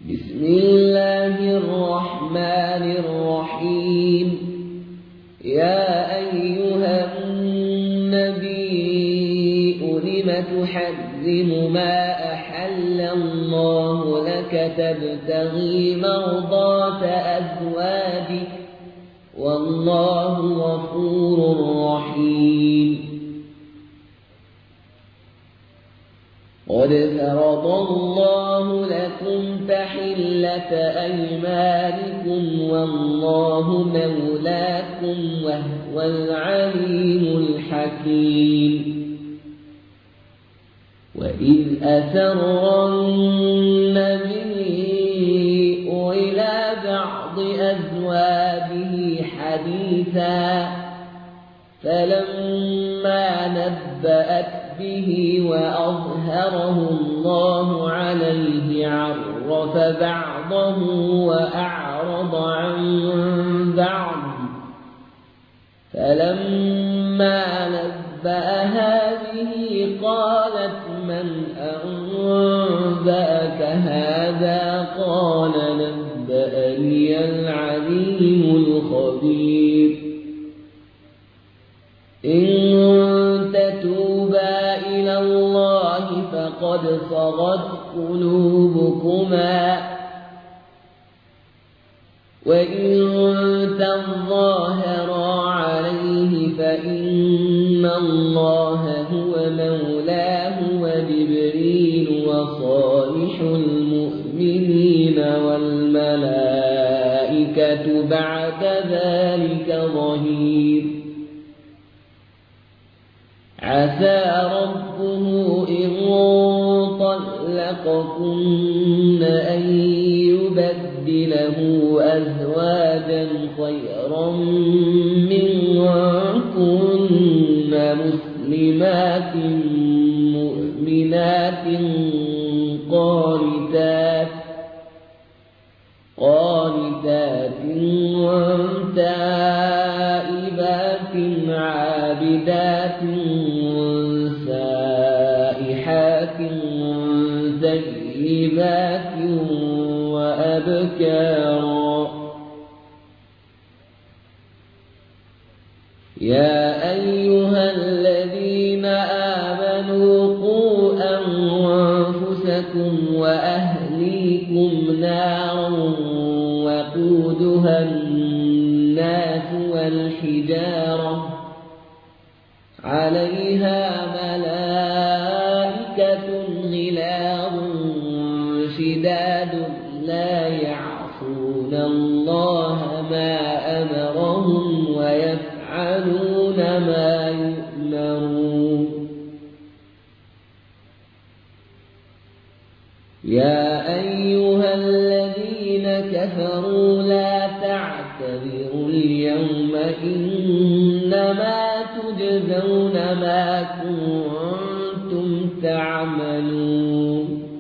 بسم الله الرحمن الرحيم. يا أيها النبي لم تحرم ما أحل الله لك تبتغي مرضات أزواجك والله غفور رحيم. قد فرض الله لكم تحلة أيمانكم والله مولاكم وهو العليم الحكيم. وإذ أسر النبي إلى بعض أزواجه حديثا فلما نبأت به وأظهره الله عليه عرف بعضه وأعرض عن بعض فلما نبأها به قالت من أنبأك هذا قال نبأني العليم الخبير. إن تتوبا إلى الله فقد صغت قلوبكما وإن تظاهرا عليه فإن الله هو مولاه وجبريل وصالح المؤمنين والملائكة بعد ذلك ظهير. عسى ربه إن طلقكن أن يبدله أزواجا خيرا منكن مسلمات مؤمنات قانتات تائبات عابدات سائحات ثيبات وأبكارا. يا أيها الذين آمنوا قوا أنفسكم وأهليكم نارا وقودها الناس والحجارة عليها ملائكة غلاظ شداد لا يعصون الله ما أمرهم ويفعلون ما يؤمرون. يا أيها الذين كفروا لا تعتذروا اليوم إنما تجزون ما كنتم تعملون.